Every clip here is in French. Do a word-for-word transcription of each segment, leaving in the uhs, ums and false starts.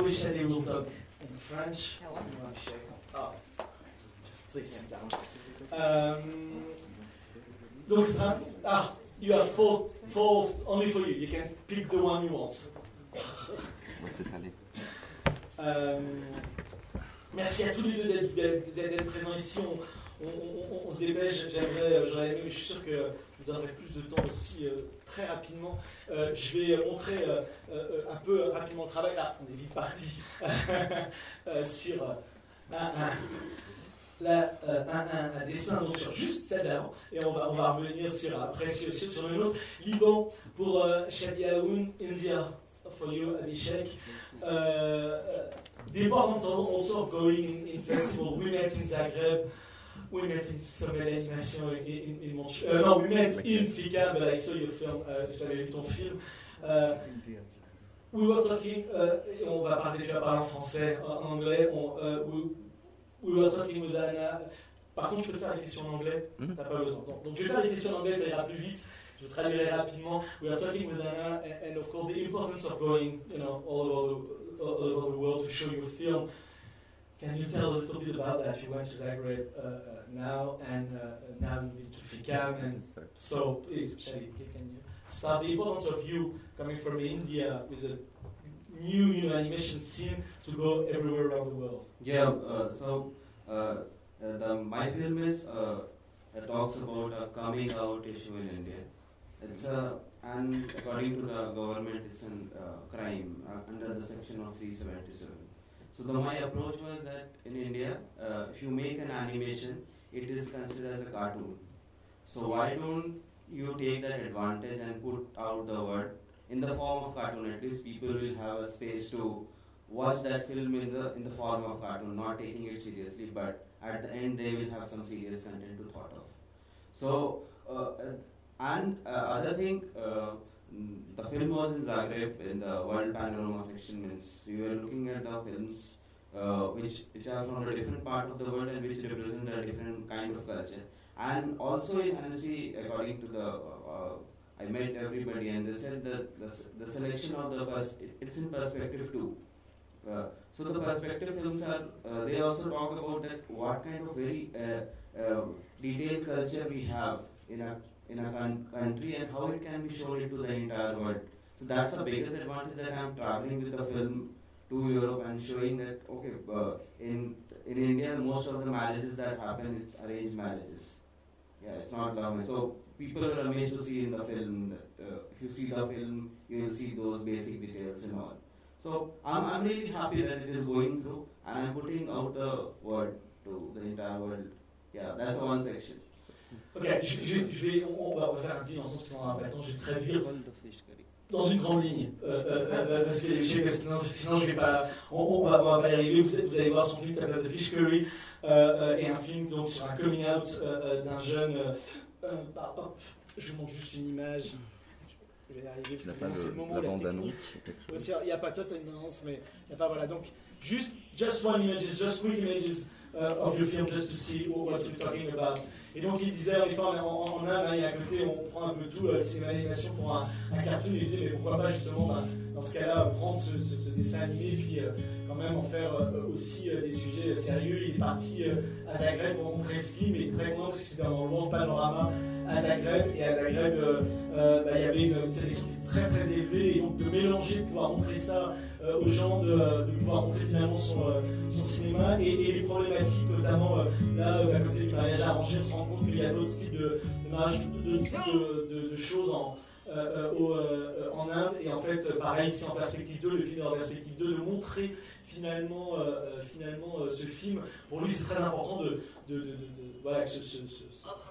Chloe Shadi will talk in French. Oh, just please sit down. Um, donc, ah, you have four, four only for you. You can pick the one you want. euh, merci à tous les deux d'être, d'être présents ici. On, on, on, on se dépêche. J'aimerais, j'aurais aimé, mais je suis sûr que je vous donnerai plus de temps aussi euh, très rapidement. Euh, je vais montrer euh, euh, un peu rapidement le travail. Là, on est vite parti euh, sur euh, un, un, la, euh, un, un, un dessin donc sur juste celle d'avant, et on va, on va revenir sur, après sur, sur, sur le nôtre. Liban pour euh, Shadi Aoun, India for you, Abhishek. Uh, uh, the importance of also of going in, in festival. We met in Zagreb. We met in Sommet d'animation in, in, in Montreal. Uh, no, we met in FICAM, but I saw your film. Uh, J'avais vu ton film. Uh, we were talking. Uh, on va parler. Tu vas parler en français, en anglais. On, uh, we, we were talking with Anna. Par contre, je peux te faire les questions en anglais. Mm-hmm. T'as pas besoin. Donc, donc, je vais faire les questions en anglais. Ça ira plus vite. Je traduirai rapidement. We are talking with Anna, and, and of course the importance of going, you know, all over the, all over the world to show your film. Can you tell a little bit about that? You went to Zagreb uh, uh, now, and uh, now you've been to FICAM, and so please, Shadi, can you start the importance of you coming from India with a new, new animation scene to go everywhere around the world? Yeah. Uh, so uh, uh, the, my film is uh, it talks about a coming out issue in India. It's a, and according to the government, it's a uh, crime uh, under the section of three seventy-seven. So the, my approach was that in India, uh, if you make an animation, it is considered as a cartoon. So why don't you take that advantage and put out the word in the form of cartoon? At least people will have a space to watch that film in the in the form of cartoon, not taking it seriously, but at the end they will have some serious content to thought of. So. Uh, And uh, other thing, uh, the film was in Zagreb in the World Panorama section. Means we were looking at the films uh, which which are from a different part of the world and which represent a different kind of culture. And also in Annecy, according to the, uh, I met everybody and they said that the, the selection of the pers- it's in perspective too. Uh, so the perspective films are, uh, they also talk about that what kind of very uh, uh, detailed culture we have in a in a con- country and how it can be shown into the entire world. So that's the biggest advantage that I'm traveling with the film to Europe and showing that, okay, uh, in in India, most of the marriages that happen, it's arranged marriages. Yeah, it's not love marriage. So people are amazed to see in the film that uh, if you see the film, you will see those basic details and all. So I'm, I'm really happy that it is going through and I'm putting out the word to the entire world. Yeah, that's one section. Ok, je, je, je vais, on, va, on va faire un petit dans le sens que on aura pas le temps, je vais traduire dans une grande ligne, euh, euh, euh, parce que sinon, sinon je vais pas, on, on, va, on va pas y arriver. Vous, vous allez voir son film qui s'appelle The Fish Curry, euh, euh, et un film donc sur un coming out euh, d'un jeune. Euh, euh, bah, bah, je vous montre juste une image. Je vais y arriver parce que c'est le moment de la technique. Il n'y a pas toi, tu as une annonce, mais il n'y a pas, voilà. Donc, juste, just one image, just quick images uh, of your film, just to see what we're talking about. Et donc il disait, en effet, en, en, en Inde, hein, et à côté, on prend un peu tout, euh, c'est une animation pour un, un cartoon, et il disait, mais pourquoi pas justement, ben, dans ce cas-là, prendre ce, ce, ce dessin animé, puis euh, quand même en faire euh, aussi euh, des sujets sérieux. Il est parti euh, à Zagreb pour montrer le film, et il est très content parce que c'était dans le World Panorama à Zagreb, et à Zagreb, euh, euh, bah, il y avait une, une sélection qui était très très élevée, et donc de mélanger, de pouvoir montrer ça euh, aux gens, de, de pouvoir montrer finalement son, euh, son cinéma, et, et les problématiques, notamment euh, là, à côté du mariage arrangé, on se rend compte qu'il y a d'autres types de, de mariage, d'autres types de, de, de choses en, euh, au, euh, en Inde, et en fait, pareil, ici en perspective deux, le film est en perspective deux, de montrer finalement, euh, finalement euh, ce film. Pour lui, c'est très important de, de, de, de, de voilà, que ce, ce, ce,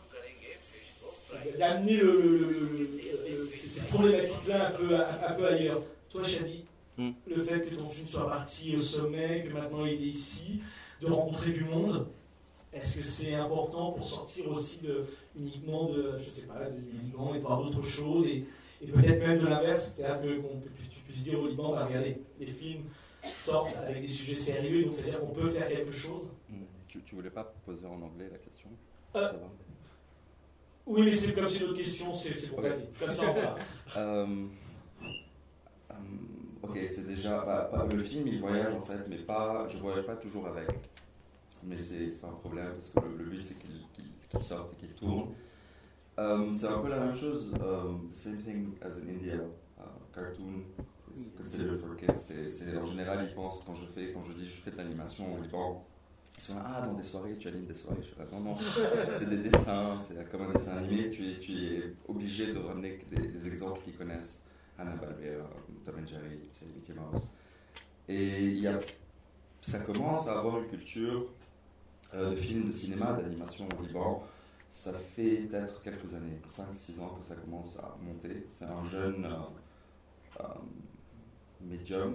d'amener le, le, le, le, ces problématiques-là un peu, un, un peu ailleurs. Toi, Shadi, mm. le fait que ton film soit parti au sommet, que maintenant il est ici, de rencontrer du monde, est-ce que c'est important pour sortir aussi de, uniquement de, je sais pas, du Liban et voir d'autres choses, et, et peut-être même de l'inverse, c'est-à-dire que, qu'on, que tu puisses dire au Liban, bah, regardez, les films sortent avec des sujets sérieux, donc c'est-à-dire qu'on peut faire quelque chose. Mm. Tu, tu voulais pas poser en anglais la question euh, ça va. Oui, mais c'est comme c'est une autre question, c'est, c'est pour okay. vas-y. Comme ça, on va. Um, um, ok, c'est déjà. Bah, pas- le film, il voyage en fait, mais pas. Je voyage pas toujours avec. Mais c'est c'est pas un problème parce que le, le but c'est qu'il qu'il, qu'il sorte et qu'il tourne. Um, c'est un peu la même chose. Um, the same thing as in India. Uh, cartoon is considered for kids. C'est, c'est, en général, ils pensent quand je fais, quand je dis je fais de l'animation au Liban, ils sont là, ah, dans des soirées, tu animes des soirées. Je suis là, non, non, c'est des dessins, c'est comme un dessin animé. Tu es, tu es obligé de ramener des, des exemples qu'ils connaissent. Hanna-Barbera, Tom and Jerry, Mickey Mouse. Et il y a, ça commence à avoir une culture euh, de films, de cinéma, d'animation au Liban. Ça fait peut-être quelques années, cinq six ans que ça commence à monter. C'est un jeune euh, euh, médium,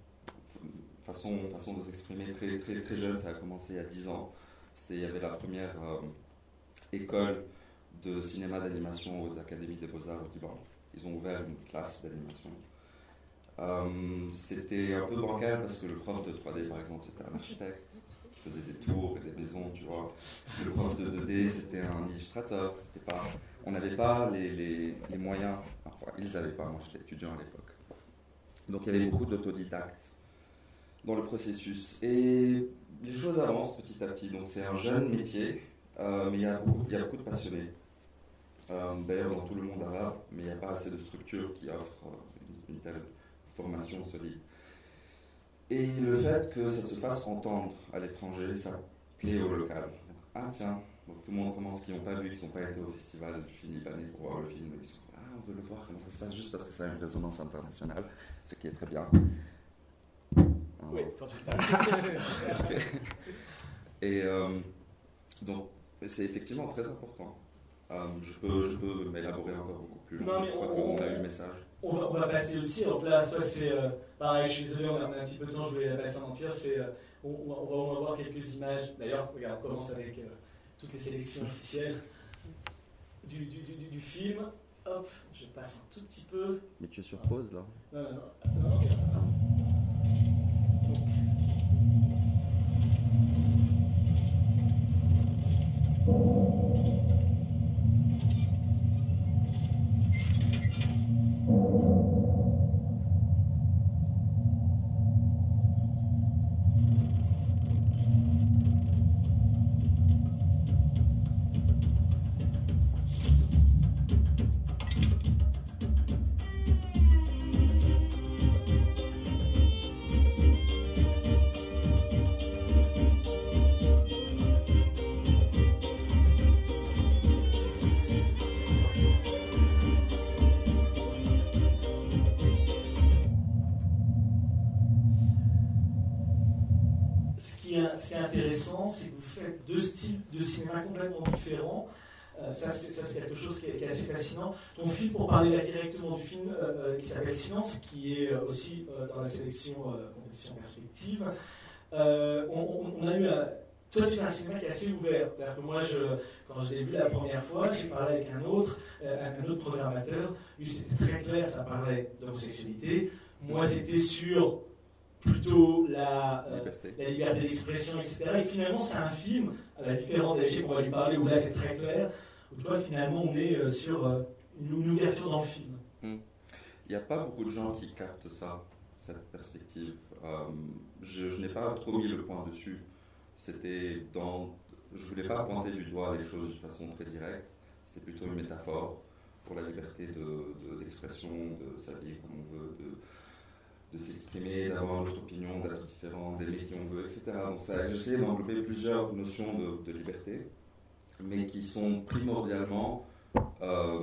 façon, façon de s'exprimer très, très, très jeune. Ça a commencé il y a dix ans. C'était, il y avait la première euh, école de cinéma d'animation aux académies des beaux-arts au Liban. Ils ont ouvert une classe d'animation. Euh, c'était un peu bancal parce que le prof de trois D, par exemple, c'était un architecte qui faisait des tours et des maisons, tu vois. Le prof de deux D, c'était un illustrateur. C'était pas, on n'avait pas les, les, les moyens. Enfin, ils n'avaient pas. Moi, j'étais étudiant à l'époque. Donc, il y avait beaucoup d'autodidactes dans le processus. Et les choses avancent petit à petit. Donc, c'est un jeune métier, euh, mais il y a beaucoup, il y a beaucoup de passionnés. Euh, d'ailleurs dans tout le monde arabe, mais il n'y a pas assez de structures qui offrent une, une telle formation solide. Et le fait que ça se fasse entendre à l'étranger, ça plaît au local. Donc, ah tiens, donc tout le monde commence, qui n'ont pas vu, qui n'ont pas été au festival du film libanais pour voir le film, ils sont ah on veut le voir, comment ça se passe, juste parce que ça a une résonance internationale, ce qui est très bien. Oui, quand tu t'arrêtes. Et euh, donc c'est effectivement très important. Um, je, peux, je peux m'élaborer encore beaucoup plus longtemps. Non, mais on, on a eu le message. On va, on va passer aussi, donc là, soit c'est, euh, pareil, je suis désolé, on a, on a un petit peu de temps, je voulais la passer en entière, c'est, euh, on, on, va, on va voir quelques images, d'ailleurs, regarde, on commence avec euh, toutes les sélections officielles du, du, du, du film, hop, je passe un tout petit peu. Mais tu es sur pause, là? Non, non, non, non, regarde ça. Donc. Ce qui est intéressant, c'est que vous faites deux styles de cinéma complètement différents. Euh, ça, c'est, ça, c'est quelque chose qui est, qui est assez fascinant. Ton film, pour parler là directement du film, euh, qui s'appelle Silence, qui est euh, aussi euh, dans la sélection euh, compétition perspective, euh, on, on a eu un... Toi, tu fais un cinéma qui est assez ouvert. C'est-à-dire que moi, je, quand je l'ai vu la première fois, j'ai parlé avec un autre, euh, un autre programmateur. Lui, c'était très clair, ça parlait d'homosexualité. Moi, c'était sur plutôt la, euh, liberté. la liberté d'expression, et cetera. Et finalement, c'est un film, à la différence des qu'on va lui parler, où là, c'est très clair, où toi, finalement, on est euh, sur euh, une, une ouverture dans le film. Il n'y a pas beaucoup de gens qui captent ça, cette perspective. Euh, je, je n'ai pas trop mis le point dessus. C'était dans... Je ne voulais pas pointer du doigt les choses de façon très directe. C'était plutôt une métaphore pour la liberté de, de, d'expression, de s'habiller comme on veut, de, de s'exprimer, d'avoir une autre opinion, d'être différent, d'aimer qui on veut, et cetera. Donc ça, j'essaie d'envelopper plusieurs notions de, de liberté, mais qui sont primordialement euh,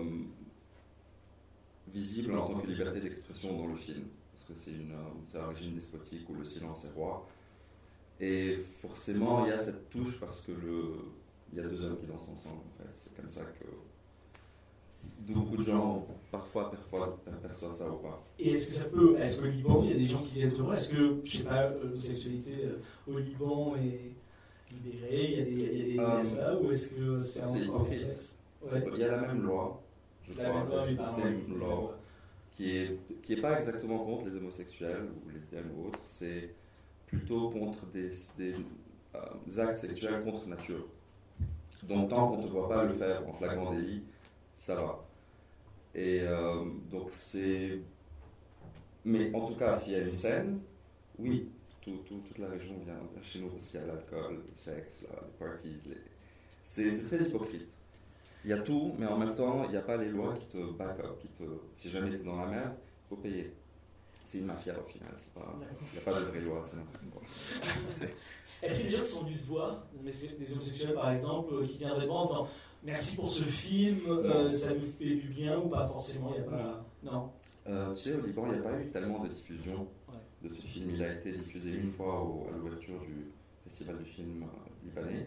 visibles en tant que liberté d'expression dans le film. Parce que c'est, une, c'est un régime despotique où le silence est roi. Et forcément, il y a cette touche parce que le, il y a deux hommes qui dansent ensemble. En fait. C'est comme ça que beaucoup de gens, parfois, parfois, perçoivent ça ou pas. Et est-ce que ça peut, est-ce qu'au Liban, il y a des gens qui viennent te voir? Est-ce que, je sais pas, l'homosexualité au Liban est libérée? Il y a des, il y a des um, ça, ou est-ce que c'est, c'est hypocrite? Ouais. Il y a la même loi, je la crois. Même loi, c'est une loi qui est qui est pas exactement contre les homosexuels ou lesbiennes ou autres. C'est plutôt contre des, des euh, actes sexuels contre nature. Donc tant qu'on ne te voit pas le faire en flagrant délit, ça va. Et euh, donc c'est mais en tout cas, s'il y a une scène, oui, tout, tout, toute la région vient chez nous parce qu'il y a l'alcool, le sexe, là, les parties. Les... C'est, c'est très hypocrite. Il y a tout, mais en même temps, il n'y a pas les lois qui te back up, qui te... Si jamais tu es dans la merde, il faut payer. C'est une mafia au final, c'est pas... il n'y a pas de vraie loi, c'est n'importe quoi. C'est... Est-ce qu'il y a des gens qui sont venus te voir, des homosexuels par exemple, qui viendraient devant en disant merci pour ce film, euh, ça nous fait du bien ou pas forcément, il n'y a pas... Non. Euh, tu sais, au Liban, il n'y a pas eu tellement de diffusion ouais. de ce film. Il a été diffusé une fois au, à l'ouverture du Festival du film euh, libanais.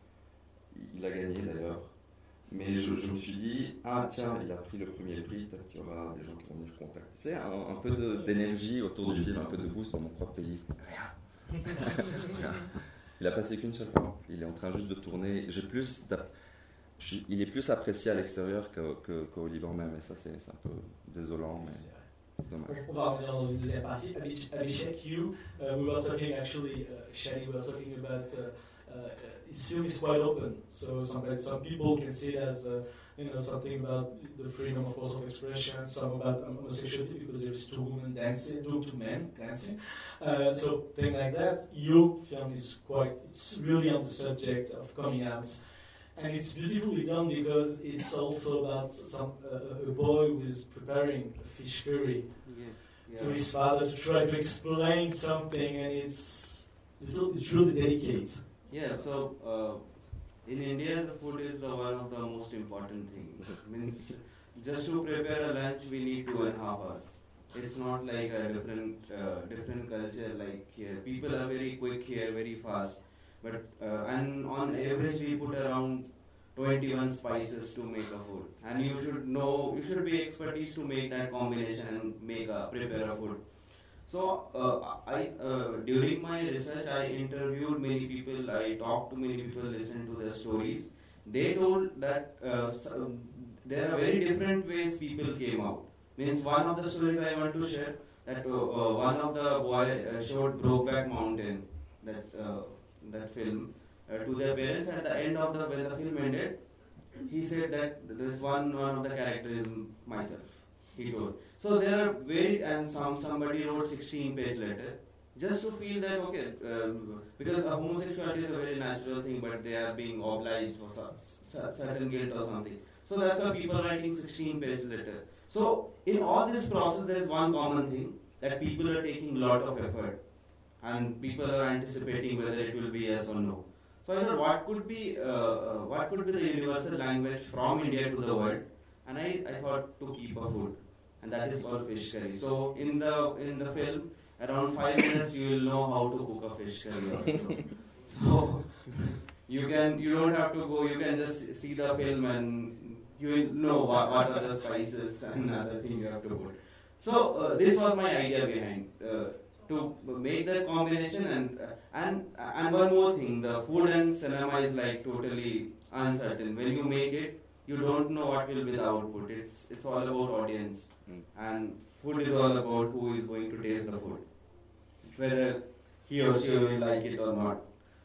Il a gagné d'ailleurs. Mais je, je me suis dit, ah tiens, il a pris le premier prix, peut-être qu'il y aura des gens qui vont venir contacter. Tu sais, un, un peu de, d'énergie autour du film, un peu de boost dans mon propre pays. Rien. Rien. Il a passé qu'une seule fois. Il est en train juste de tourner. J'ai plus je, il est plus apprécié à l'extérieur que, que, qu'au Liban même, et ça c'est, c'est un peu désolant, mais c'est dommage. On va revenir dans une deuxième partie. Abhishek, you, uh, we were talking actually, uh, Shani, we were talking about, uh, uh, this film is quite open, so some, some people can see it as, uh, you know, something about the freedom, of course, of expression, some about homosexuality because there's two women dancing, two, two men dancing, uh, so things like that. Your film is quite, it's really on the subject of coming out. And it's beautifully done because it's also about some uh, a boy who is preparing a fish curry yes. yeah. to his father to try to explain something, and it's it's, it's really delicate. Yeah. So uh, in India, the food is the one of the most important things. Means just to prepare a lunch, we need two and a half hours. It's not like a different uh, different culture like here. People are very quick here, very fast. But uh, and on average we put around twenty-one spices to make a food, and you should know, you should be expertise to make that combination and make a prepare a food. So uh, I uh, during my research I interviewed many people, I talked to many people, listened to their stories. They told that uh, so there are very different ways people came out. Means one of the stories I want to share that uh, uh, one of the boy uh, showed Brokeback Mountain, that. Uh, that film uh, to their parents. At the end of the when the film ended, he said that this one one of the characters is myself. He told. So there are very and some somebody wrote sixteen page letter just to feel that okay um, because uh, homosexuality is a very natural thing, but they are being obliged for su- certain guilt or something. So that's why people are writing sixteen page letter. So in all this process, there is one common thing that people are taking a lot of effort. And people are anticipating whether it will be yes or no. So I thought, what could be uh, uh, what could be the universal language from India to the world? And I, I thought to keep a food, and that is called fish curry. So in the in the film, around five minutes you will know how to cook a fish curry also. So you can you don't have to go. You can just see the film and you will know what, what are the spices and other things you have to put. So uh, this was my idea behind. Uh, to make that combination and uh, and and one more thing, the food and cinema is like totally uncertain. When you make it, you don't know what will be the output. It's it's all about audience, mm. and food is all about who is going to taste the food, whether he or she will like it or not.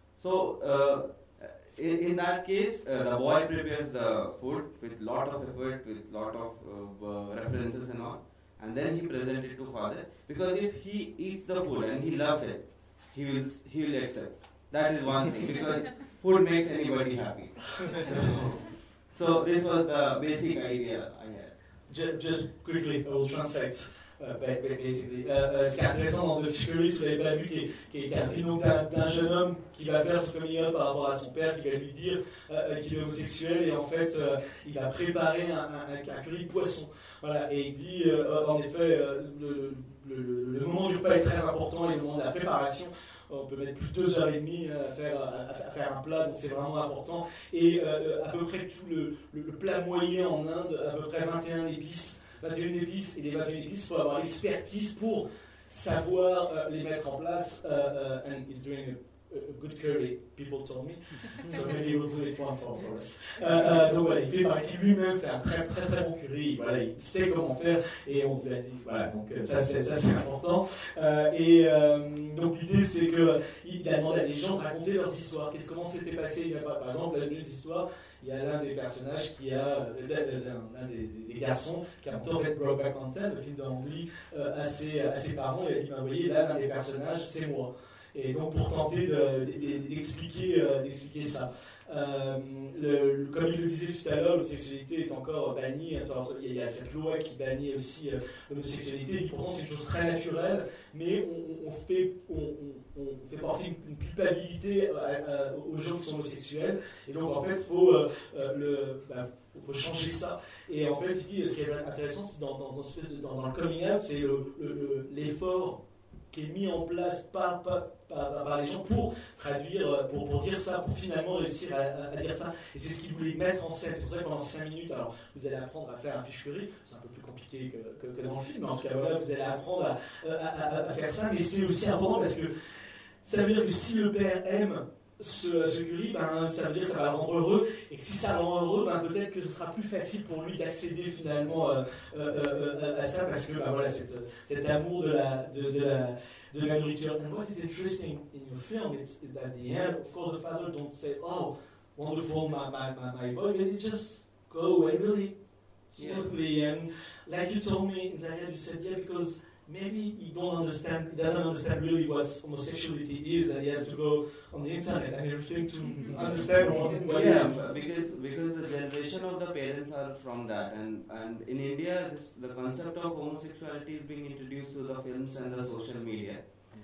So uh, in, in that case, uh, the boy prepares the food with lot of effort, with lot of uh, uh, references and all. And then he presents it to father, because if he eats the food and he loves it, he will he will accept. That is one thing, because food makes anybody happy. So, so this was the basic idea I had. Just, just quickly, I will translate. Uh, basically. Uh, uh, ce qui est intéressant dans The Fish Curry, si vous ne l'avez pas vu, qui est, qui est, qui est un film d'un, d'un jeune homme qui va faire son coming out par rapport à son père, qui va lui dire euh, qu'il est homosexuel, et en fait, euh, il va préparer un, un, un curry de poisson. Voilà, et il dit, euh, en effet, euh, le, le, le, le moment du repas est très important, et le moment de la préparation, on peut mettre plus de deux heures et demie à faire, à, à faire un plat, donc c'est vraiment important. Et euh, à peu près tout le, le, le plat moyen en Inde, à peu près vingt et un épices, vingt et une épices, et les vingt et une épices, il faut avoir l'expertise pour savoir euh, les mettre en place. Uh, uh, and he's doing a good curry, people told me. So maybe we'll do it one for, for us. Euh, euh, donc voilà, il fait partie lui-même, fait un très très très bon curry. Voilà, il sait comment faire et on lui a dit, voilà, donc ça c'est ça c'est important. Euh, et euh, donc l'idée c'est que il a demandé à des gens de raconter leurs histoires. Qu'est-ce comment s'était passé? Il y a, par exemple, l'une des histoires, il y a l'un des personnages qui a l'un des, des, des garçons qui a monté en fait Brokeback Mountain, le film de Ang Lee, euh, à, ses, à ses parents. Il a dit, ben, vous voyez, là l'un des personnages c'est moi. Et donc pour tenter de, de, d'expliquer, euh, d'expliquer ça. Euh, le, le, comme il le disait tout à l'heure, l'homosexualité est encore bannie. Il y a cette loi qui bannit aussi euh, l'homosexualité. Et pourtant, c'est une chose très naturelle, mais on, on, fait, on, on, on fait porter une, une culpabilité à, à, aux gens qui sont homosexuels. Et donc, en fait, il faut, euh, le, bah, faut, faut changer ça. Et en fait, il dit, ce qui est intéressant, c'est dans, dans, dans, dans, dans le coming out, c'est le, le, l'effort qui est mis en place par, par, par, par les gens pour traduire, pour, pour dire ça, pour finalement réussir à, à dire ça. Et c'est ce qu'ils voulaient mettre en scène. C'est pour ça que pendant cinq minutes, alors vous allez apprendre à faire un fish curry, c'est un peu plus compliqué que, que, que dans le film, mais en tout cas voilà, vous allez apprendre à, à, à, à faire ça, mais c'est aussi important parce que ça veut dire que si le père aime ce, ce curry, ben, ça veut dire que ça va le rendre heureux, et que si ça le rend heureux, ben, peut-être que ce sera plus facile pour lui d'accéder finalement euh, euh, euh, à ça, parce que ben, voilà, cette, cet amour de la, de, de la, de la nourriture. And what is interesting in your film is that at the end, of course, the father don't say, oh, wonderful, my, my, my, my boy, but he just go away really smoothly, yeah. And like you told me, Zaria, you said, yeah, because maybe he don't understand, he doesn't understand really what homosexuality is, and he has to go on the internet and everything to understand what, what yeah, it is. because because the generation of the parents are from that, and and in India, this, the concept of homosexuality is being introduced through the films and the social media,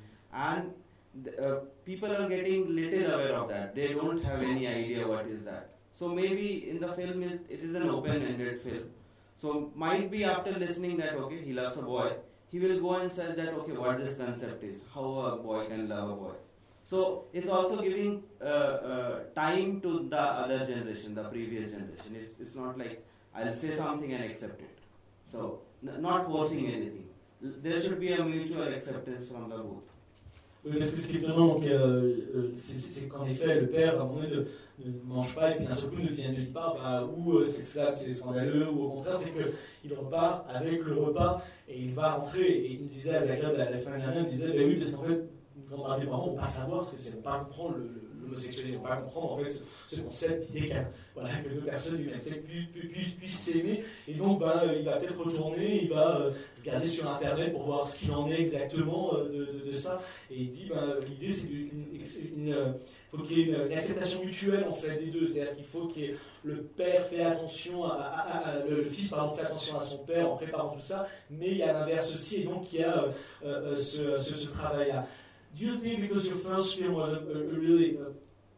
and the, uh, people are getting little aware of that. They don't have any idea what is that. So maybe in the film is it is an open-ended film. So might be after listening that okay, he loves a boy, he will go and search that, okay, what this concept is, how a boy can love a boy. So it's also giving uh, uh, time to the other generation, the previous generation. It's, it's not like I'll say something and accept it. So n- not forcing anything. There should be a mutual acceptance from the both. Oui, parce que ce qui est étonnant, donc, euh, euh, c'est, c'est qu'en effet, le père, à un moment donné, ne, ne mange pas, et puis d'un seul coup, ne vient nulle part, bah, ou euh, c'est cela, c'est scandaleux, ou au contraire, c'est qu'il repart avec le repas, et il va rentrer, et il me disait à Zagreb la, la semaine dernière, il me disait, bah oui, parce qu'en fait, une grande partie des parents ne vont pas savoir, parce que c'est ne pas comprendre le, le, l'homosexualité, ne vont pas comprendre, en fait, ce, ce concept d'idée qu'un, voilà, que deux personnes du même sexe puissent, puissent, puissent s'aimer, et donc, bah, il va peut-être retourner, il va euh, regarder sur Internet pour voir ce qu'il en est exactement euh, de, de, de ça, et il dit, ben, l'idée c'est qu'il faut qu'il y ait une, une acceptation mutuelle en fait des deux, c'est-à-dire qu'il faut que le père fait attention, à, à, à, le fils pardon, fait attention à son père en préparant tout ça, mais il y a l'inverse aussi, et donc il y a euh, euh, ce, ce, ce travail-là. Do you think because your first film was a, a, a really, a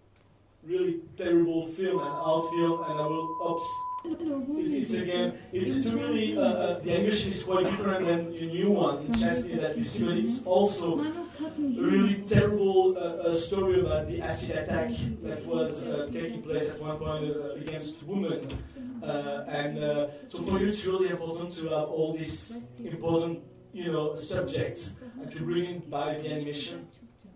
really terrible film, an art film, and I will ops. It's, it's again, it's, it's really, uh, uh, the animation is quite different than your new one in Chastity that we see, but it's also a really terrible uh, uh, story about the acid attack that was uh, taking place at one point uh, against women. Uh, and uh, so for you it's really important to have all these important, you know, subjects and to bring in by the animation.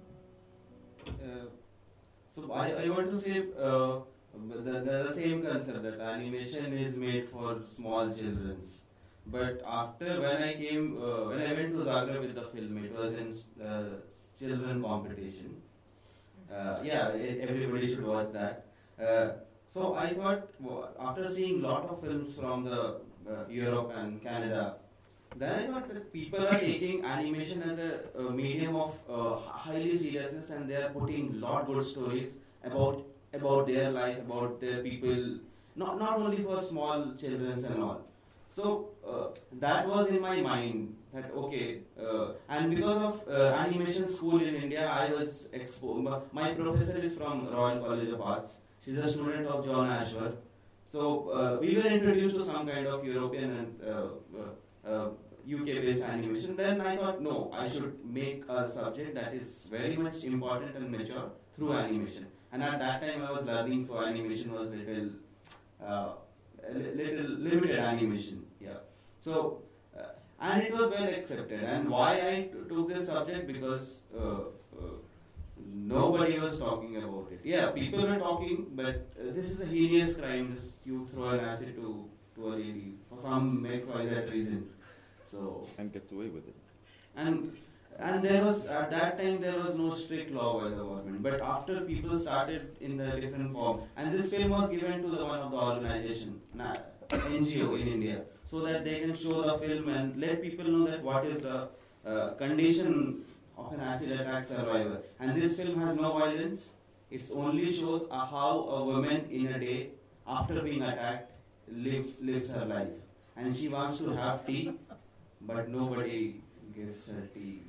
Uh, so I, I want to say uh, the, the, the same concept that animation is made for small children. But after when I came, uh, when I went to Zagreb with the film, it was in uh, children competition. Uh, yeah, it, everybody should watch that. Uh, so I thought, well, after seeing lot of films from the uh, Europe and Canada, then I thought that people are taking animation as a, a medium of uh, highly seriousness, and they are putting lot good stories about about their life, about their people, not not only for small children and all. So uh, that was in my mind that okay, uh, and because of uh, animation school in India, I was exposed. My professor is from Royal College of Arts. She's a student of John Ashworth. So uh, we were introduced to some kind of European and uh, uh, uh, U K-based animation. Then I thought, no, I should make a subject that is very much important and mature through animation. And at that time I was learning, so animation was little, uh, little limited animation. Yeah. So, uh, and it was well accepted. And why I t- took this subject, because uh, uh, nobody was talking about it. Yeah, people were talking, but uh, this is a heinous crime. This, you throw an acid to, to a lady for some X Y Z reason. So and get away with it. And and there was at that time there was no strict law by the government. But after people started in the different form, and this film was given to the one of the organization, N G O in India, so that they can show the film and let people know that what is the uh, condition of an acid attack survivor. And this film has no violence. It only shows uh, how a woman in a day after being attacked lives lives her life. And she wants to have tea, but nobody gives her tea.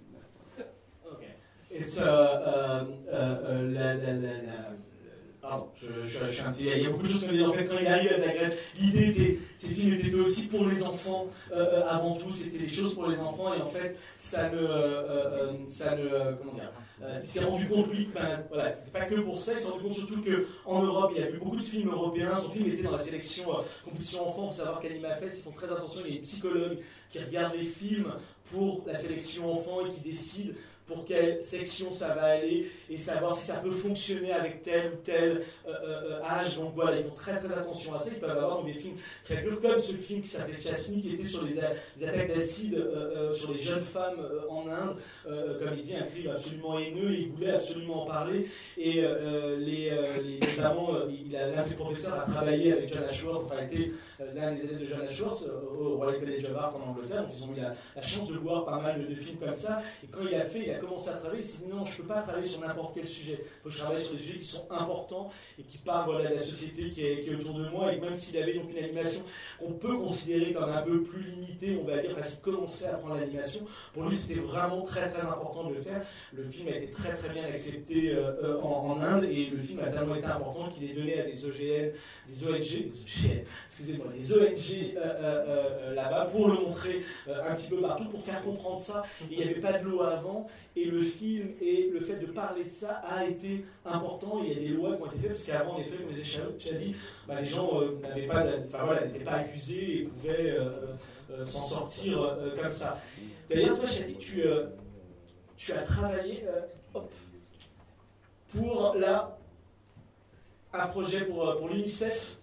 Okay. It's uh, uh, uh, la, la, la, la. Pardon, je, je, je suis un petit. Il y a beaucoup de choses qu'on dit. En fait, quand il arrive à Zagreb, l'idée était, ces films étaient faits aussi pour les enfants. Euh, avant tout, c'était des choses pour les enfants, et en fait, ça ne, euh, euh, ça ne, comment dire. Euh, il s'est rendu compte, lui, que ben, voilà, c'était pas que pour ça. Il s'est rendu compte surtout qu'en Europe, il a vu beaucoup de films européens. Son film était dans la sélection euh, compétition enfants. Il faut savoir qu'Anima Fest, ils font très attention. Il y a des psychologues qui regardent les films pour la sélection enfants et qui décident pour quelle section ça va aller et savoir si ça peut fonctionner avec tel ou tel euh, euh, âge. Donc voilà, ils font très très attention à ça. Ils peuvent avoir des films très durs, comme ce film qui s'appelait Chasni, qui était sur les, a- les attaques d'acide euh, euh, sur les jeunes femmes euh, en Inde. Euh, comme il dit, un crime absolument haineux, et il voulait absolument en parler. Et euh, les, euh, les, notamment, euh, il a, l'un de ses professeurs a travaillé avec John Ashworth, enfin était euh, l'un des élèves de John Ashworth euh, au Royal College of Art en Angleterre. Donc ils ont eu la, la chance de voir pas mal de, de films comme ça. Et quand il a fait, il a commencé à travailler, il s'est dit non, je ne peux pas travailler sur n'importe quel sujet. Il faut que je travaille sur des sujets qui sont importants et qui parlent voilà, de la société qui est, qui est autour de moi. Et même s'il avait donc une animation qu'on peut considérer comme un peu plus limitée, on va dire, parce qu'il commençait à apprendre l'animation, pour lui c'était vraiment très très important de le faire. Le film a été très très bien accepté euh, en, en Inde, et le film a tellement été important qu'il est donné à des O G N, des O N G, des O G N, excusez-moi, des O N G euh, euh, euh, là-bas pour le montrer euh, un petit peu partout, pour faire comprendre ça. Et il n'y avait pas de loi avant, et le film et le fait de parler de ça a été important. Il y a des lois qui ont été faites, parce qu'avant, en effet, comme j'ai dit, bah, les gens euh, n'avaient pas, enfin voilà, n'étaient pas accusés et pouvaient euh, euh, s'en sortir euh, comme ça. D'ailleurs, toi, Chadi, tu, euh, tu as travaillé euh, hop, pour là, un projet pour, pour l'UNICEF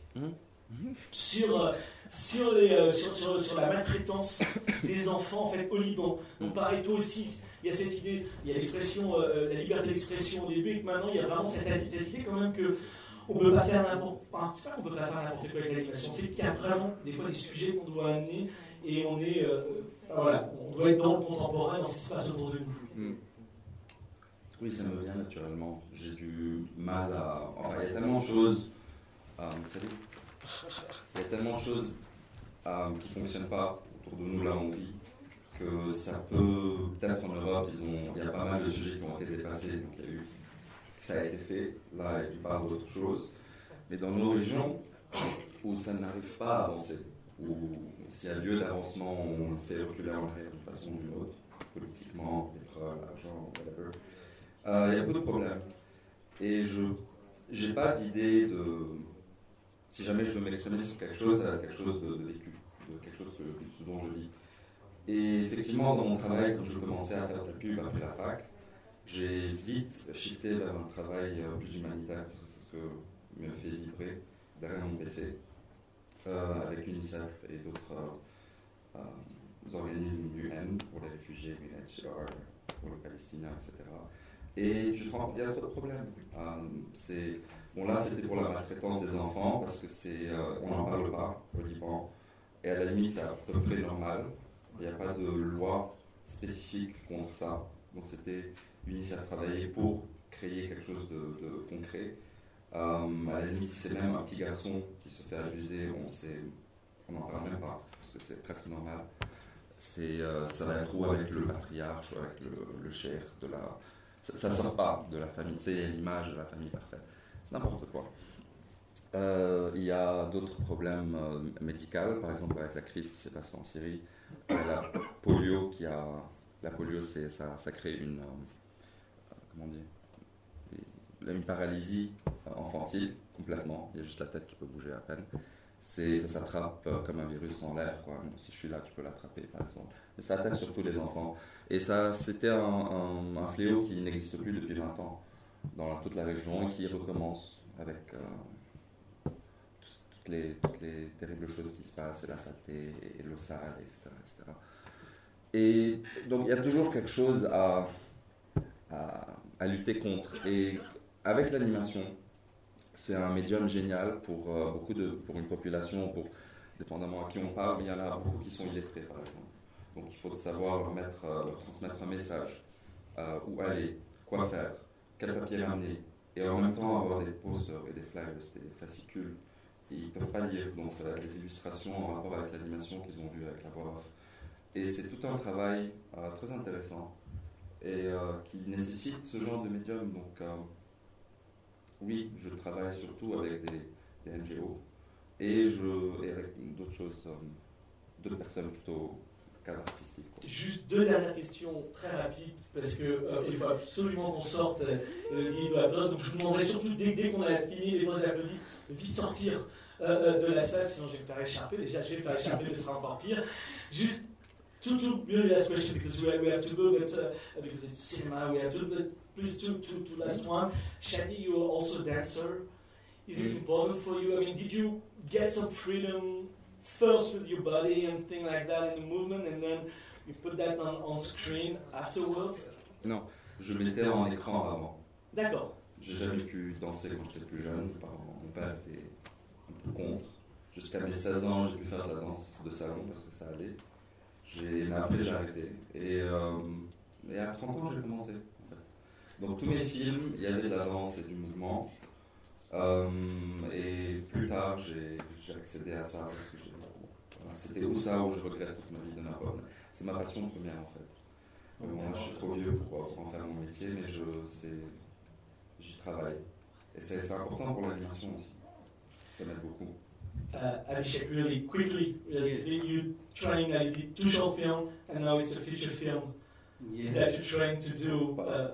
sur, sur, les, euh, sur, sur, sur la maltraitance des enfants en fait, au Liban. Donc pareil, toi aussi, il y a cette idée, il y a l'expression, euh, la liberté d'expression au début, et que maintenant il y a vraiment cette, cette idée quand même que on ne peut pas faire n'importe quoi. Enfin, c'est pas qu'on peut pas faire n'importe quoi avec l'animation, c'est qu'il y a vraiment des fois des sujets qu'on doit amener, et on est, euh, enfin, voilà, on doit être dans le contemporain, dans ce qui se passe autour de nous. Mm. Oui, ça me vient naturellement. J'ai du mal à. Enfin, il y a tellement de choses. Euh, salut. Il y a tellement de choses euh, qui ne fonctionnent pas autour de nous là où on vit, que ça peut. Peut-être en Europe, ils ont, il y a pas mal de sujets qui ont été dépassés. Donc il y a eu. Ça a été fait. Là, il parle d'autre chose. Mais dans nos régions où ça n'arrive pas à avancer, où s'il y a lieu d'avancement, on le fait reculer en arrière d'une façon ou d'une autre, politiquement, pétrole, argent, whatever. Euh, il y a peu de problèmes. Et je n'ai pas d'idée de. Si jamais je veux m'exprimer sur quelque chose, à quelque chose de, de vécu, de quelque chose que, ce dont je vis. Et effectivement, dans mon travail, quand je commençais à faire de la pub après la fac, j'ai vite shifté vers un travail plus humanitaire, parce que c'est ce que me fait vibrer derrière mon P C, euh, avec UNICEF et d'autres euh, euh, organismes U N pour les réfugiés, U N H C R pour les Palestiniens, et cetera. Et tu te rends compte, il y a d'autres problèmes. Euh, c'est, bon là, c'était pour la maltraitance des enfants, parce que c'est, euh, on n'en parle pas au Liban. Et à la limite, c'est à peu près normal. Il n'y a pas de loi spécifique contre ça. Donc c'était UNICEF travailler pour créer quelque chose de, de concret. Euh, à la limite, si c'est même un petit garçon qui se fait abuser, on n'en parle même pas, parce que c'est presque normal. C'est, euh, ça va être ou avec le patriarche, ou avec le, le chef de la... Ça ne sort pas de la famille, c'est l'image de la famille parfaite. C'est n'importe quoi. Euh, il y a d'autres problèmes euh, médicaux, par exemple avec la crise qui s'est passée en Syrie, la polio qui a... La polio, c'est, ça, ça crée une... Euh, comment dire, une paralysie infantile complètement. Il y a juste la tête qui peut bouger à peine. C'est, ça s'attrape euh, comme un virus dans l'air, quoi. Donc, si je suis là, tu peux l'attraper, par exemple. Mais ça attaque surtout les enfants. Et ça, c'était un, un, un fléau qui n'existe plus depuis vingt ans. dans toute la région et qui recommence avec euh, toutes, les, toutes les terribles choses qui se passent, et la saleté, et l'eau sale, et cetera, et cetera. Et donc il y a toujours quelque chose à, à, à lutter contre. Et avec l'animation, c'est un médium génial pour euh, beaucoup de, pour une population, pour, dépendamment à qui on parle, mais il y en a beaucoup qui sont illettrés, par exemple. Donc il faut savoir leur, mettre, euh, leur transmettre un message, euh, où aller, quoi faire, quel papier ramener, et en même temps avoir des posters et des flyers, des fascicules. Et ils ne peuvent pas lire, donc ça va être les illustrations en rapport avec l'animation qu'ils ont vue avec la voix off. Et c'est tout un travail euh, très intéressant et euh, qui nécessite ce genre de médium. Donc euh, oui, je travaille surtout avec des, des N G O et, je, et avec d'autres choses, euh, d'autres personnes plutôt cadre artistique. Quoi. Juste deux dernières questions très rapides parce que euh, il faut absolument qu'on sorte euh, le livre de la période. Donc je vous demanderai surtout dès, dès qu'on a fini les bons applaudis de vite sortir euh, de la salle, sinon je vais me faire écharper. Déjà je vais me faire écharper, mais ce sera encore pire. Juste two, two really last question because we, we have to go, but uh, because it's cinema, we have to. But please, two, two, two last one. Shadi, you are also a dancer. Is it important for you? I mean, did you get some freedom first with your body and things like that in the movement, and then you put that on, on screen afterwards? Non, je mettais en écran avant. D'accord. J'ai jamais pu danser quand j'étais plus jeune. Mon père était un peu contre. Jusqu'à mes seize ans, j'ai pu faire de la danse de salon parce que ça allait. J'ai, mais après, j'ai arrêté. Et, euh, et à trente ans, j'ai commencé. En fait. Donc, tous mes films, il y avait de la danse et du mouvement. Euh, et plus tard, j'ai, j'ai accédé à ça parce que j'ai, voilà, c'était où ça où je regrette toute ma vie de Narbonne. C'est ma passion première, en fait. Euh, moi, je suis trop vieux pour, pour en faire mon métier, mais je, c'est, j'y travaille. Et c'est, c'est important pour l'animation aussi. Ça m'aide beaucoup. Uh, Abhishek, really quickly, really, you trained, uh, you did two short film, and now it's a feature film Yes. that you're trying to do. Uh,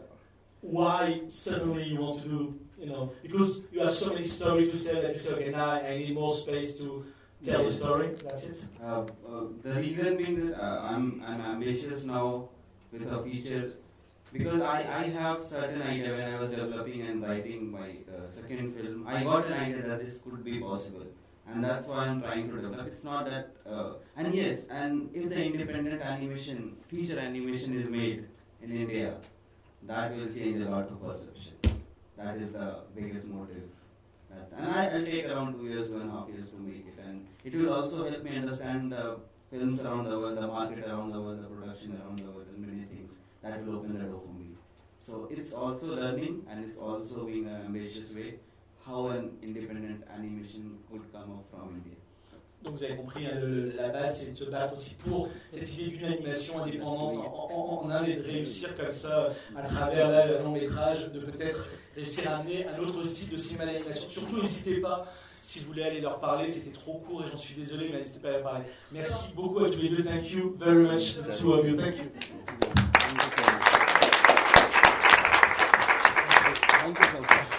why suddenly you want to do, you know, because you have so many stories to say that you say, okay, now I need more space to tell Yes. the story. That's it. Uh, uh, the reason being that uh, I'm, I'm ambitious now with a feature because I, I have certain idea when I was developing and writing my uh, second film. I got an idea that this could be possible. And that's why I'm trying to develop. It's not that, uh, and yes, and if the independent animation, feature animation is made in India, that will change a lot of perception. That is the biggest motive. That's, and I, I'll take around two years, two and a half years to make it. And it will also help me understand the films around the world, the market around the world, the production around the world, and many things. That will open the door for me. So it's also learning, and it's also being an ambitious way. How an independent animation could come out from India. Donc vous avez compris, hein, le, la base c'est de se battre aussi pour cette idée d'une animation indépendante en, en, en Inde et de réussir comme ça à travers là, le long métrage, de peut-être réussir à amener un autre style de cinéma d'animation. Surtout n'hésitez pas, si vous voulez aller leur parler, c'était trop court et j'en suis désolé, mais n'hésitez pas à leur parler. Merci beaucoup à tous les deux, thank you very much, the two of you, thank you. Thank you.